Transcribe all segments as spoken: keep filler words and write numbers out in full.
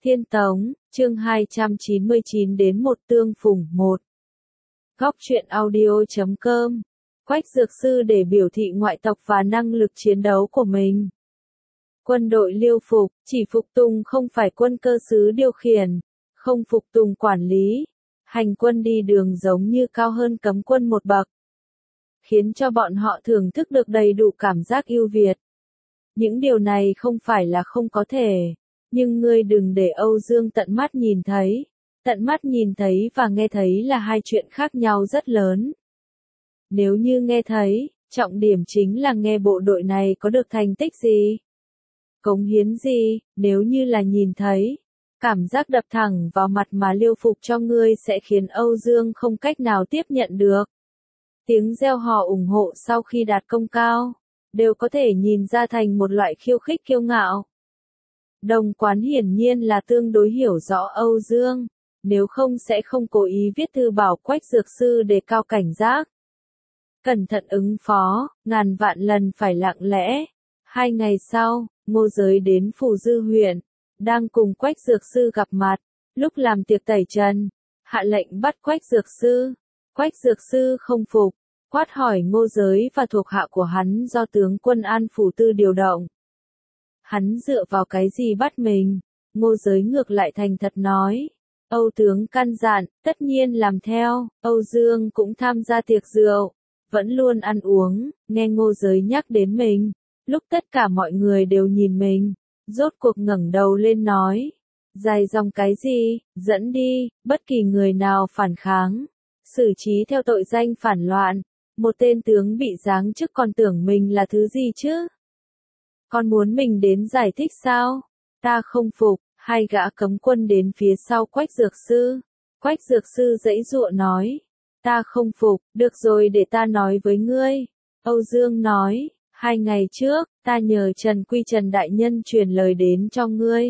Thiên Tống, chương hai trăm chín mươi chín đến một tương phùng một. Góc truyện audio chấm com. Quách Dược Sư để biểu thị ngoại tộc và năng lực chiến đấu của mình. Quân đội Liêu phục, chỉ phục tùng không phải quân cơ sứ điều khiển, không phục tùng quản lý. Hành quân đi đường giống như cao hơn cấm quân một bậc, khiến cho bọn họ thưởng thức được đầy đủ cảm giác ưu việt. Những điều này không phải là không có thể, nhưng ngươi đừng để Âu Dương tận mắt nhìn thấy. Tận mắt nhìn thấy và nghe thấy là hai chuyện khác nhau rất lớn. Nếu như nghe thấy, trọng điểm chính là nghe bộ đội này có được thành tích gì, cống hiến gì. Nếu như là nhìn thấy, cảm giác đập thẳng vào mặt mà Liêu phục cho ngươi sẽ khiến Âu Dương không cách nào tiếp nhận được. Tiếng reo hò ủng hộ sau khi đạt công cao, đều có thể nhìn ra thành một loại khiêu khích kiêu ngạo. Đồng Quán hiển nhiên là tương đối hiểu rõ Âu Dương, nếu không sẽ không cố ý viết thư bảo Quách Dược Sư đề cao cảnh giác. Cẩn thận ứng phó, ngàn vạn lần phải lặng lẽ. Hai ngày sau, Ngô Giới đến Phù Dư huyện, đang cùng Quách Dược Sư gặp mặt, lúc làm tiệc tẩy trần, hạ lệnh bắt Quách Dược Sư. Quách Dược Sư không phục, quát hỏi Ngô Giới và thuộc hạ của hắn do tướng quân An Phủ Tư điều động. Hắn dựa vào cái gì bắt mình? Ngô Giới ngược lại thành thật nói. Âu tướng căn dặn, tất nhiên làm theo. Âu Dương cũng tham gia tiệc rượu, vẫn luôn ăn uống, nghe Ngô Giới nhắc đến mình. Lúc tất cả mọi người đều nhìn mình, rốt cuộc ngẩng đầu lên nói. Dài dòng cái gì, dẫn đi, bất kỳ người nào phản kháng, xử trí theo tội danh phản loạn. Một tên tướng bị giáng chức còn tưởng mình là thứ gì chứ? Con muốn mình đến giải thích sao? Ta không phục. Hai gã cấm quân đến phía sau Quách Dược Sư. Quách Dược Sư giãy giụa nói. Ta không phục, được rồi để ta nói với ngươi. Âu Dương nói, hai ngày trước, ta nhờ Trần Quy Trần Đại Nhân truyền lời đến cho ngươi.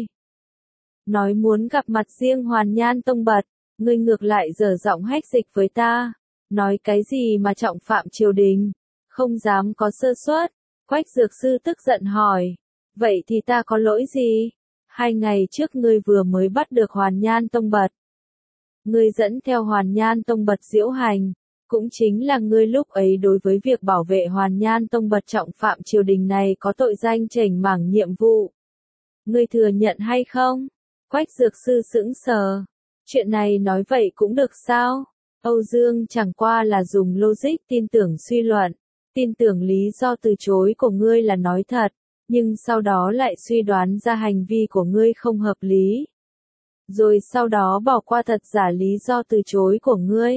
Nói muốn gặp mặt riêng Hoàn Nhan Tông Bật, ngươi ngược lại dở giọng hách dịch với ta. Nói cái gì mà trọng phạm triều đình, không dám có sơ suất. Quách Dược Sư tức giận hỏi, vậy thì ta có lỗi gì? Hai ngày trước ngươi vừa mới bắt được Hoàn Nhan Tông Bật. Ngươi dẫn theo Hoàn Nhan Tông Bật diễu hành, cũng chính là ngươi lúc ấy đối với việc bảo vệ Hoàn Nhan Tông Bật trọng phạm triều đình này có tội danh chểnh mảng nhiệm vụ. Ngươi thừa nhận hay không? Quách Dược Sư sững sờ. Chuyện này nói vậy cũng được sao? Âu Dương chẳng qua là dùng logic tin tưởng suy luận, tin tưởng lý do từ chối của ngươi là nói thật, nhưng sau đó lại suy đoán ra hành vi của ngươi không hợp lý. Rồi sau đó bỏ qua thật giả lý do từ chối của ngươi.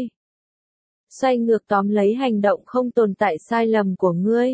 Xoay ngược tóm lấy hành động không tồn tại sai lầm của ngươi.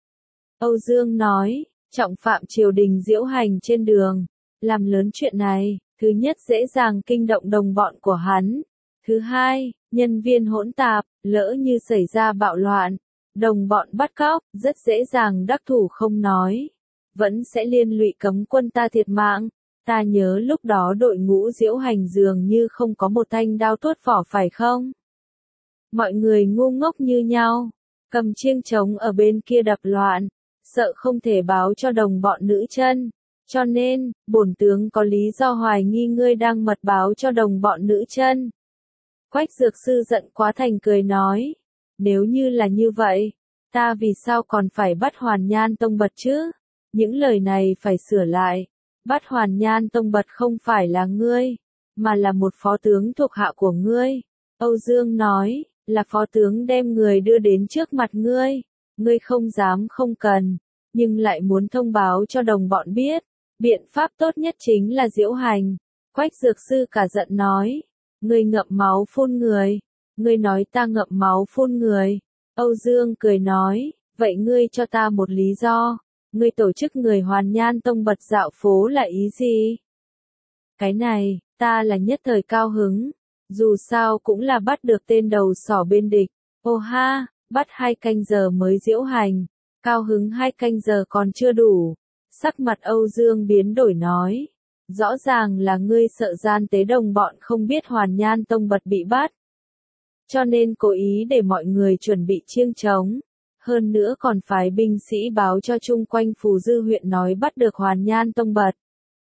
Âu Dương nói, trọng phạm triều đình diễu hành trên đường, làm lớn chuyện này, thứ nhất dễ dàng kinh động đồng bọn của hắn. Thứ hai, nhân viên hỗn tạp, lỡ như xảy ra bạo loạn, đồng bọn bắt cóc, rất dễ dàng đắc thủ không nói, vẫn sẽ liên lụy cấm quân ta thiệt mạng. Ta nhớ lúc đó đội ngũ diễu hành dường như không có một thanh đao tuốt vỏ phải không? Mọi người ngu ngốc như nhau, cầm chiêng trống ở bên kia đập loạn, sợ không thể báo cho đồng bọn nữ chân. Cho nên, bổn tướng có lý do hoài nghi ngươi đang mật báo cho đồng bọn nữ chân. Quách Dược Sư giận quá thành cười nói, nếu như là như vậy, ta vì sao còn phải bắt Hoàn Nhan Tông Bật chứ? Những lời này phải sửa lại. Bắt Hoàn Nhan Tông Bật không phải là ngươi, mà là một phó tướng thuộc hạ của ngươi. Âu Dương nói, là phó tướng đem người đưa đến trước mặt ngươi. Ngươi không dám không cần, nhưng lại muốn thông báo cho đồng bọn biết. Biện pháp tốt nhất chính là diễu hành. Quách Dược Sư cả giận nói, ngươi ngậm máu phun người. Ngươi nói ta ngậm máu phun người. Âu Dương cười nói, vậy ngươi cho ta một lý do. Ngươi tổ chức người Hoàn Nhan Tông Bật dạo phố là ý gì? Cái này, ta là nhất thời cao hứng. Dù sao cũng là bắt được tên đầu sỏ bên địch. Ô ha, bắt hai canh giờ mới diễu hành. Cao hứng hai canh giờ còn chưa đủ. Sắc mặt Âu Dương biến đổi nói. Rõ ràng là ngươi sợ gian tế đồng bọn không biết Hoàn Nhan Tông Bật bị bắt. Cho nên cố ý để mọi người chuẩn bị chiêng trống. Hơn nữa còn phái binh sĩ báo cho chung quanh Phù Dư huyện nói bắt được Hoàn Nhan Tông Bật.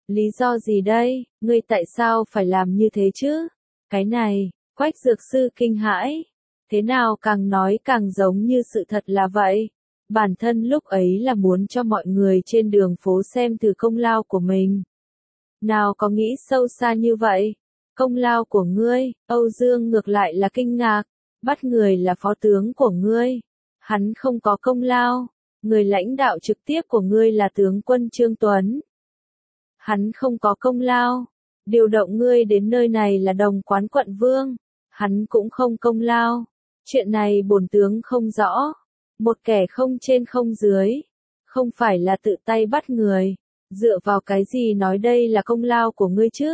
Lý do gì đây, ngươi tại sao phải làm như thế chứ? Cái này, Quách Dược Sư kinh hãi. Thế nào càng nói càng giống như sự thật là vậy. Bản thân lúc ấy là muốn cho mọi người trên đường phố xem thử công lao của mình. Nào có nghĩ sâu xa như vậy? Công lao của ngươi, Âu Dương ngược lại là kinh ngạc. Bắt người là phó tướng của ngươi. Hắn không có công lao. Người lãnh đạo trực tiếp của ngươi là tướng quân Trương Tuấn. Hắn không có công lao. Điều động ngươi đến nơi này là Đồng Quán quận vương. Hắn cũng không công lao. Chuyện này bổn tướng không rõ. Một kẻ không trên không dưới. Không phải là tự tay bắt người. Dựa vào cái gì nói đây là công lao của ngươi chứ?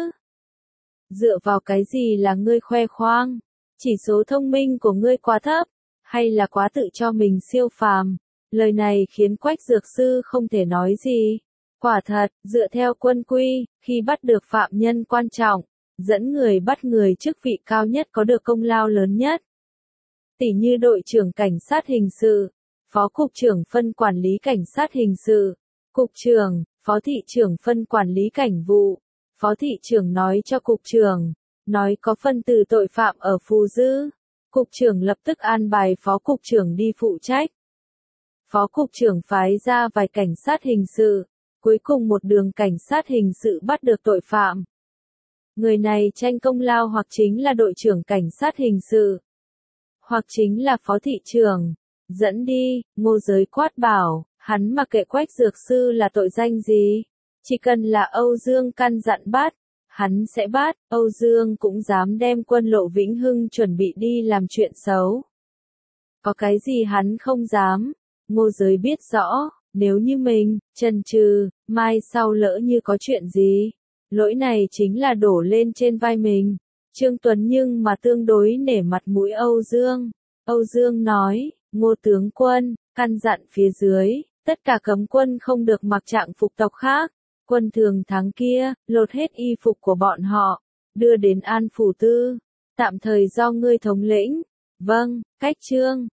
Dựa vào cái gì là ngươi khoe khoang? Chỉ số thông minh của ngươi quá thấp. Hay là quá tự cho mình siêu phàm? Lời này khiến Quách Dược Sư không thể nói gì. Quả thật, dựa theo quân quy, khi bắt được phạm nhân quan trọng, dẫn người bắt người chức vị cao nhất có được công lao lớn nhất. Tỷ như đội trưởng cảnh sát hình sự, phó cục trưởng phân quản lý cảnh sát hình sự, cục trưởng, phó thị trưởng phân quản lý cảnh vụ, phó thị trưởng nói cho cục trưởng, nói có phân từ tội phạm ở Phù Dư, cục trưởng lập tức an bài phó cục trưởng đi phụ trách. Phó cục trưởng phái ra vài cảnh sát hình sự, cuối cùng một đường cảnh sát hình sự bắt được tội phạm. Người này tranh công lao hoặc chính là đội trưởng cảnh sát hình sự, hoặc chính là phó thị trưởng. Dẫn đi, Ngô Giới quát bảo, hắn mặc kệ Quách Dược Sư là tội danh gì. Chỉ cần là Âu Dương căn dặn bắt, hắn sẽ bắt. Âu Dương cũng dám đem quân Lộ Vĩnh Hưng chuẩn bị đi làm chuyện xấu. Có cái gì hắn không dám. Ngô Giới biết rõ, nếu như mình, chần chừ, mai sau lỡ như có chuyện gì, lỗi này chính là đổ lên trên vai mình. Trương Tuấn nhưng mà tương đối nể mặt mũi Âu Dương. Âu Dương nói, Ngô tướng quân, căn dặn phía dưới, tất cả cấm quân không được mặc trạng phục tộc khác. Quân thường thắng kia, lột hết y phục của bọn họ, đưa đến An Phủ Tư. Tạm thời do ngươi thống lĩnh. Vâng, Cách Trương.